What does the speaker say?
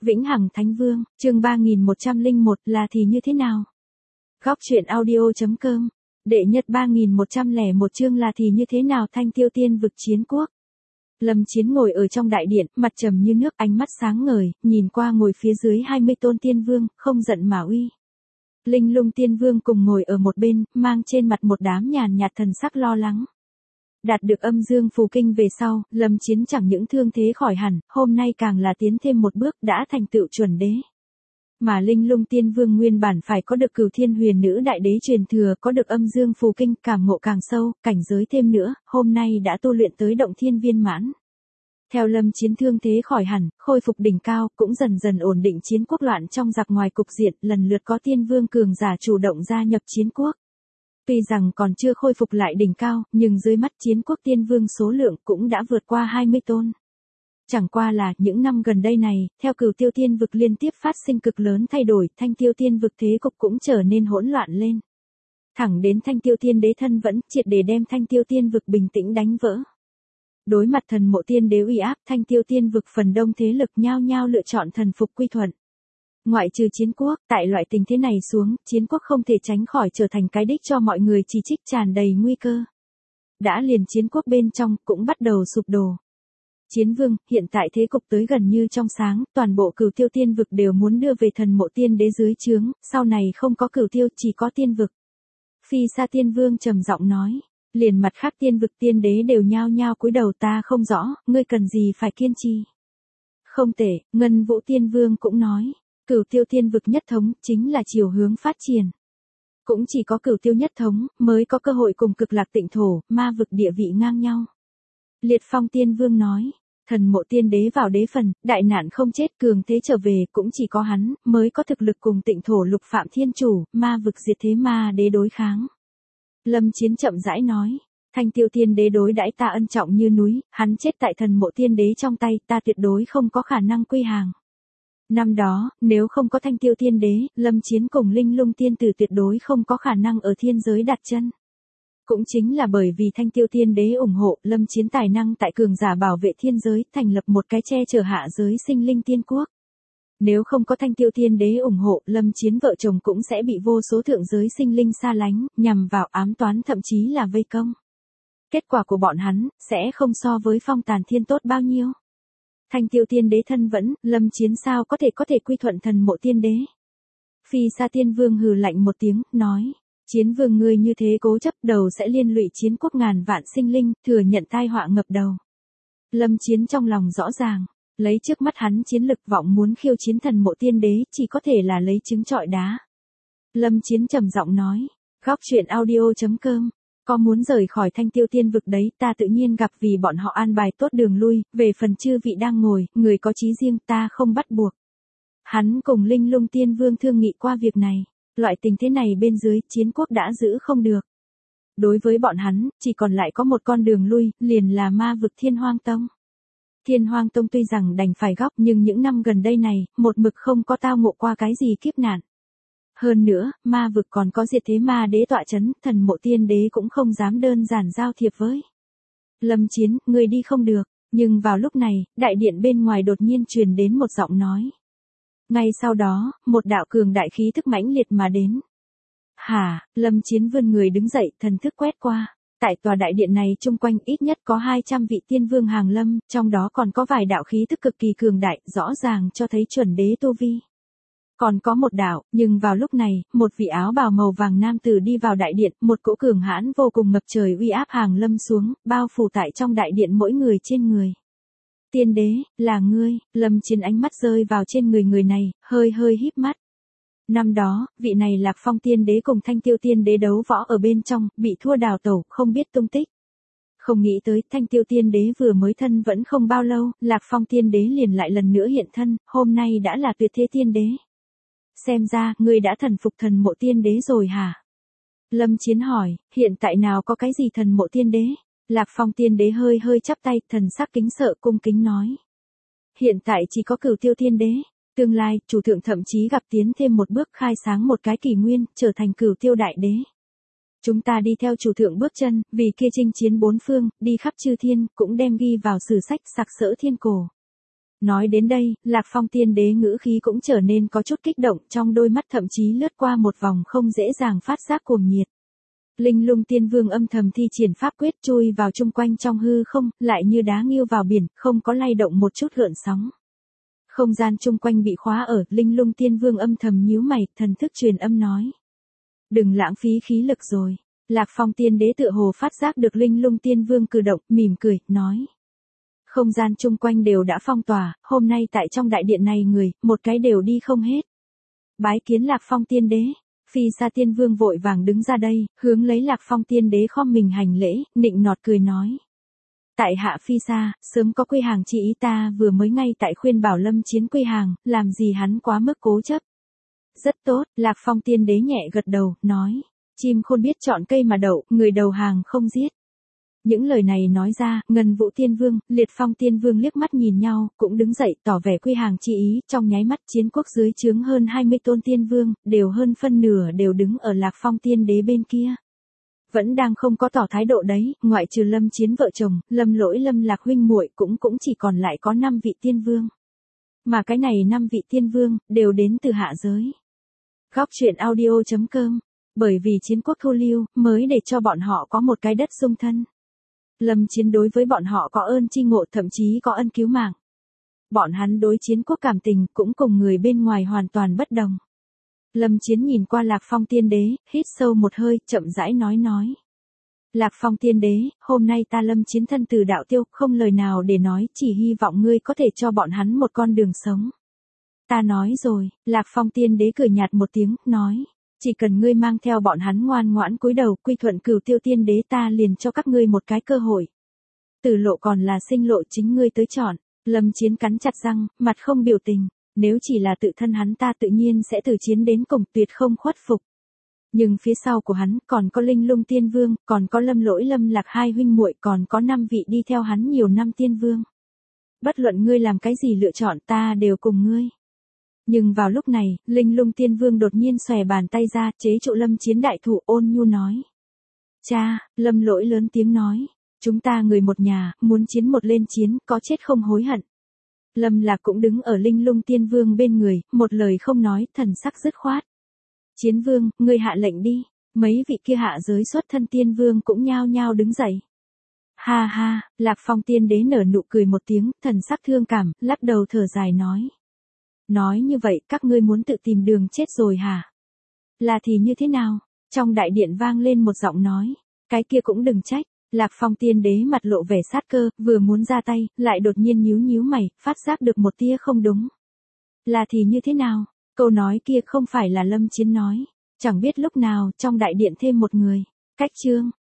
Vĩnh Hằng Thánh Vương, chương 3101 là thì như thế nào? Góc truyện audio.com, đệ nhất 3101 chương là thì như thế nào Thanh Tiêu Tiên vực chiến quốc. Lâm Chiến ngồi ở trong đại điện, mặt trầm như nước, ánh mắt sáng ngời, nhìn qua ngồi phía dưới 20 tôn tiên vương, không giận mà uy. Linh Lung Tiên Vương cùng ngồi ở một bên, mang trên mặt một đám nhàn nhạt thần sắc lo lắng. Đạt được âm dương phù kinh về sau, Lâm Chiến chẳng những thương thế khỏi hẳn, hôm nay càng là tiến thêm một bước đã thành tựu chuẩn đế. Mà Linh Lung Tiên Vương nguyên bản phải có được Cửu Thiên Huyền Nữ đại đế truyền thừa, có được âm dương phù kinh, cảm ngộ càng sâu, cảnh giới thêm nữa, hôm nay đã tu luyện tới động thiên viên mãn. Theo Lâm Chiến thương thế khỏi hẳn, khôi phục đỉnh cao, cũng dần dần ổn định chiến quốc loạn trong giặc ngoài cục diện, lần lượt có tiên vương cường giả chủ động gia nhập chiến quốc. Tuy rằng còn chưa khôi phục lại đỉnh cao, nhưng dưới mắt chiến quốc tiên vương số lượng cũng đã vượt qua 20 tôn. Chẳng qua là những năm gần đây này, theo Cửu Tiêu Tiên vực liên tiếp phát sinh cực lớn thay đổi, Thanh Tiêu Tiên vực thế cục cũng trở nên hỗn loạn lên. Thẳng đến Thanh Tiêu Tiên đế thân vẫn triệt để đem Thanh Tiêu Tiên vực bình tĩnh đánh vỡ. Đối mặt thần mộ tiên đế uy áp, Thanh Tiêu Tiên vực phần đông thế lực nhao nhao lựa chọn thần phục quy thuận. Ngoại trừ chiến quốc, tại loại tình thế này xuống, chiến quốc không thể tránh khỏi trở thành cái đích cho mọi người chỉ trích, tràn đầy nguy cơ. Đã liền chiến quốc bên trong, cũng bắt đầu sụp đổ. Chiến vương, hiện tại thế cục tới gần như trong sáng, toàn bộ Cửu Tiêu Tiên vực đều muốn đưa về thần mộ tiên đế dưới trướng, sau này không có Cửu Tiêu, chỉ có tiên vực. Phi Sa Tiên Vương trầm giọng nói, liền mặt khác tiên vực tiên đế đều nhao nhao cúi đầu, ta không rõ, ngươi cần gì phải kiên trì. Không tệ, Ngân Vũ Tiên Vương cũng nói, Cửu Tiêu Tiên vực nhất thống, chính là chiều hướng phát triển. Cũng chỉ có Cửu Tiêu nhất thống, mới có cơ hội cùng Cực Lạc Tịnh Thổ, ma vực địa vị ngang nhau. Liệt Phong Tiên Vương nói, thần mộ tiên đế vào đế phần, đại nạn không chết, cường thế trở về, cũng chỉ có hắn, mới có thực lực cùng Tịnh Thổ Lục Phạm Thiên Chủ, ma vực diệt thế ma đế đối kháng. Lâm Chiến chậm rãi nói, Thanh Tiêu Tiên đế đối đãi ta ân trọng như núi, hắn chết tại thần mộ tiên đế trong tay, ta tuyệt đối không có khả năng quy hàng. Năm đó, nếu không có Thanh Tiêu Tiên đế, Lâm Chiến cùng Linh Lung Tiên tử tuyệt đối không có khả năng ở thiên giới đặt chân. Cũng chính là bởi vì Thanh Tiêu Tiên đế ủng hộ, Lâm Chiến tài năng tại cường giả bảo vệ thiên giới, thành lập một cái che chở hạ giới sinh linh tiên quốc. Nếu không có Thanh Tiêu Tiên đế ủng hộ, Lâm Chiến vợ chồng cũng sẽ bị vô số thượng giới sinh linh xa lánh, nhằm vào ám toán thậm chí là vây công. Kết quả của bọn hắn, sẽ không so với Phong Tàn Thiên tốt bao nhiêu. Thanh Tiêu Tiên đế thân vẫn, Lâm Chiến sao có thể quy thuận thần mộ tiên đế. Phi Sa Tiên Vương hừ lạnh một tiếng, nói, chiến vương ngươi như thế cố chấp, đầu sẽ liên lụy chiến quốc ngàn vạn sinh linh, thừa nhận tai họa ngập đầu. Lâm Chiến trong lòng rõ ràng, lấy trước mắt hắn chiến lực vọng muốn khiêu chiến thần mộ tiên đế, chỉ có thể là lấy trứng trọi đá. Lâm Chiến trầm giọng nói, góc truyện audio.com, có muốn rời khỏi Thanh Tiêu Tiên vực đấy, ta tự nhiên gặp, vì bọn họ an bài tốt đường lui, về phần chư vị đang ngồi, người có chí riêng, ta không bắt buộc. Hắn cùng Linh Lung Tiên Vương thương nghị qua việc này, loại tình thế này bên dưới, chiến quốc đã giữ không được. Đối với bọn hắn, chỉ còn lại có một con đường lui, liền là ma vực Thiên Hoang Tông. Thiên Hoang Tông tuy rằng đành phải góc, nhưng những năm gần đây này, một mực không có tao ngộ qua cái gì kiếp nạn. Hơn nữa, ma vực còn có diệt thế ma đế tọa chấn, thần mộ tiên đế cũng không dám đơn giản giao thiệp với. Lâm Chiến, người đi không được, nhưng vào lúc này, đại điện bên ngoài đột nhiên truyền đến một giọng nói. Ngay sau đó, một đạo cường đại khí thức mãnh liệt mà đến. Hả, Lâm Chiến vươn người đứng dậy, thần thức quét qua. Tại tòa đại điện này chung quanh ít nhất có 200 vị tiên vương hàng lâm, trong đó còn có vài đạo khí thức cực kỳ cường đại, rõ ràng cho thấy chuẩn đế tu vi. Còn có một đạo, nhưng vào lúc này, một vị áo bào màu vàng nam tử đi vào đại điện, một cỗ cường hãn vô cùng ngập trời uy áp hàng lâm xuống, bao phủ tại trong đại điện mỗi người trên người. Tiên đế, là ngươi, Lâm Chiến ánh mắt rơi vào trên người này, hơi híp mắt. Năm đó, vị này Lạc Phong Tiên đế cùng Thanh Tiêu Tiên đế đấu võ ở bên trong, bị thua đào tẩu, không biết tung tích. Không nghĩ tới, Thanh Tiêu Tiên đế vừa mới thân vẫn không bao lâu, Lạc Phong Tiên đế liền lại lần nữa hiện thân, hôm nay đã là tuyệt thế tiên đế. Xem ra, ngươi đã thần phục thần mộ tiên đế rồi hả? Lâm Chiến hỏi, hiện tại nào có cái gì thần mộ tiên đế? Lạc Phong Tiên đế hơi chắp tay, thần sắc kính sợ cung kính nói. Hiện tại chỉ có Cửu Tiêu Tiên đế. Tương lai, chủ thượng thậm chí gặp tiến thêm một bước, khai sáng một cái kỷ nguyên, trở thành Cửu Tiêu đại đế. Chúng ta đi theo chủ thượng bước chân, vì kia chinh chiến bốn phương, đi khắp chư thiên, cũng đem ghi vào sử sách sặc sỡ thiên cổ. Nói đến đây, Lạc Phong tiên đế ngữ khí cũng trở nên có chút kích động, trong đôi mắt thậm chí lướt qua một vòng không dễ dàng phát giác cuồng nhiệt. Linh Lung Tiên Vương âm thầm thi triển pháp quyết chui vào chung quanh trong hư không, lại như đá nghiêu vào biển, không có lay động một chút gợn sóng. Không gian chung quanh bị khóa ở, Linh Lung Tiên Vương âm thầm nhíu mày, thần thức truyền âm nói. Đừng lãng phí khí lực rồi. Lạc Phong tiên đế tựa hồ phát giác được Linh Lung Tiên Vương cử động, mỉm cười, nói. Không gian chung quanh đều đã phong tỏa, hôm nay tại trong đại điện này người, một cái đều đi không hết. Bái kiến Lạc Phong tiên đế. Phi Sa Tiên Vương vội vàng đứng ra đây, hướng lấy Lạc Phong tiên đế khom mình hành lễ, nịnh nọt cười nói. Tại hạ Phi Sa, sớm có quy hàng chỉ ý, ta vừa mới ngay tại khuyên bảo Lâm Chiến quy hàng, làm gì hắn quá mức cố chấp. Rất tốt, Lạc Phong tiên đế nhẹ gật đầu, nói. Chim khôn biết chọn cây mà đậu, người đầu hàng không giết. Những lời này nói ra, Ngân Vũ Tiên Vương, Liệt Phong Tiên Vương liếc mắt nhìn nhau, cũng đứng dậy tỏ vẻ quy hàng chi ý, trong nháy mắt chiến quốc dưới trướng hơn 20 tôn Tiên Vương, đều hơn phân nửa đều đứng ở Lạc Phong Tiên Đế bên kia. Vẫn đang không có tỏ thái độ đấy, ngoại trừ Lâm Chiến vợ chồng, Lâm Lỗi Lâm Lạc huynh muội cũng chỉ còn lại có 5 vị Tiên Vương. Mà cái này 5 vị Tiên Vương, đều đến từ hạ giới. Góc truyện audio.com, bởi vì chiến quốc thu lưu, mới để cho bọn họ có một cái đất dung thân. Lâm Chiến đối với bọn họ có ơn chi ngộ, thậm chí có ân cứu mạng. Bọn hắn đối chiến quốc cảm tình cũng cùng người bên ngoài hoàn toàn bất đồng. Lâm Chiến nhìn qua Lạc Phong tiên đế, hít sâu một hơi, chậm rãi nói. Lạc Phong tiên đế, hôm nay ta Lâm Chiến thân từ đạo tiêu, không lời nào để nói, chỉ hy vọng ngươi có thể cho bọn hắn một con đường sống. Ta nói rồi, Lạc Phong tiên đế cười nhạt một tiếng, nói. Chỉ cần ngươi mang theo bọn hắn ngoan ngoãn cúi đầu quy thuận Cửu Tiêu tiên đế, ta liền cho các ngươi một cái cơ hội. Tử lộ còn là sinh lộ, chính ngươi tới chọn. Lâm Chiến cắn chặt răng, mặt không biểu tình. Nếu chỉ là tự thân hắn, ta tự nhiên sẽ từ chiến đến cùng, tuyệt không khuất phục. Nhưng phía sau của hắn còn có Linh Lung Tiên Vương, còn có Lâm Lỗi Lâm Lạc hai huynh muội, còn có 5 vị đi theo hắn nhiều năm Tiên Vương. Bất luận ngươi làm cái gì lựa chọn, ta đều cùng ngươi. Nhưng vào lúc này, Linh Lung Tiên Vương đột nhiên xòe bàn tay ra, chế trụ Lâm Chiến đại thủ, ôn nhu nói. Cha, Lâm Lỗi lớn tiếng nói. Chúng ta người một nhà, muốn chiến một lên chiến, có chết không hối hận. Lâm Lạc cũng đứng ở Linh Lung Tiên Vương bên người, một lời không nói, thần sắc dứt khoát. Chiến Vương, ngươi hạ lệnh đi. Mấy vị kia hạ giới xuất thân Tiên Vương cũng nhao nhao đứng dậy. Ha ha, Lạc Phong tiên đế nở nụ cười một tiếng, thần sắc thương cảm, lắc đầu thở dài nói. Nói như vậy, các ngươi muốn tự tìm đường chết rồi hả? Là thì như thế nào? Trong đại điện vang lên một giọng nói. Cái kia cũng đừng trách. Lạc Phong tiên đế mặt lộ vẻ sát cơ, vừa muốn ra tay, lại đột nhiên nhíu mày, phát giác được một tia không đúng. Là thì như thế nào? Câu nói kia không phải là Lâm Chiến nói. Chẳng biết lúc nào, trong đại điện thêm một người. Cách chương.